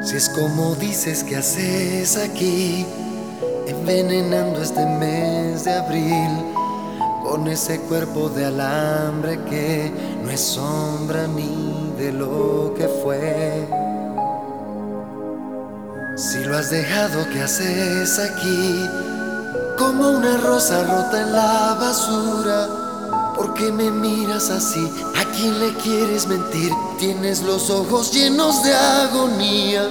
Si es como dices que haces aquí, envenenando este mes de abril, con ese cuerpo de alambre que no es sombra ni de lo que fue. Si lo has dejado, ¿qué haces aquí? Como una rosa rota en la basura. ¿Por qué me miras así? ¿A quién le quieres mentir? Tienes los ojos llenos de agonía.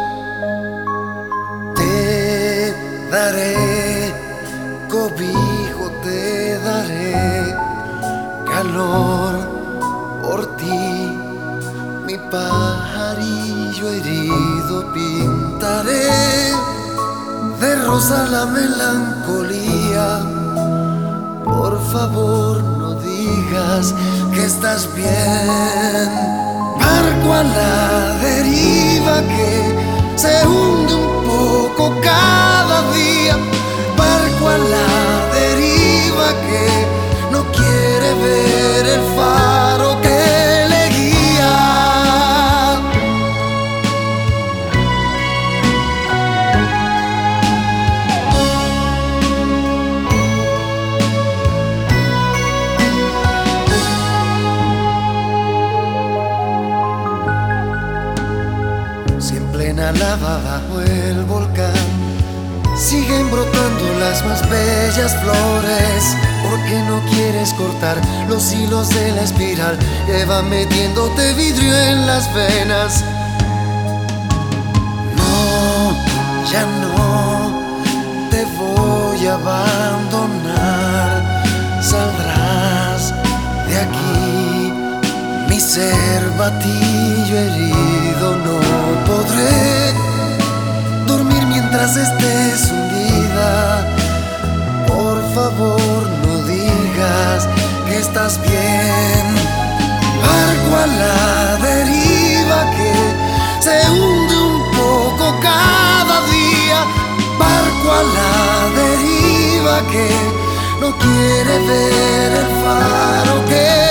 Te daré cobijo, te daré calor por ti. Mi pajarillo herido pintaré de rosa la melancolía. Por favor, no digas que estás bien. Barco a la deriva que se hunde un poco cada día. Barco a la deriva que no quiere ver el faro que le guía. En plena lava bajo el volcán siguen brotando las más bellas flores. ¿Por qué no quieres cortar los hilos de la espiral que va metiéndote vidrio en las venas? No, ya no te voy a abandonar. Saldrás de aquí, mi cervatillo herido. No podré dormir mientras estés hundida. Por favor, no digas que estás bien. Barco a la deriva que se hunde un poco cada día. Barco a la deriva que no quiere ver el faro que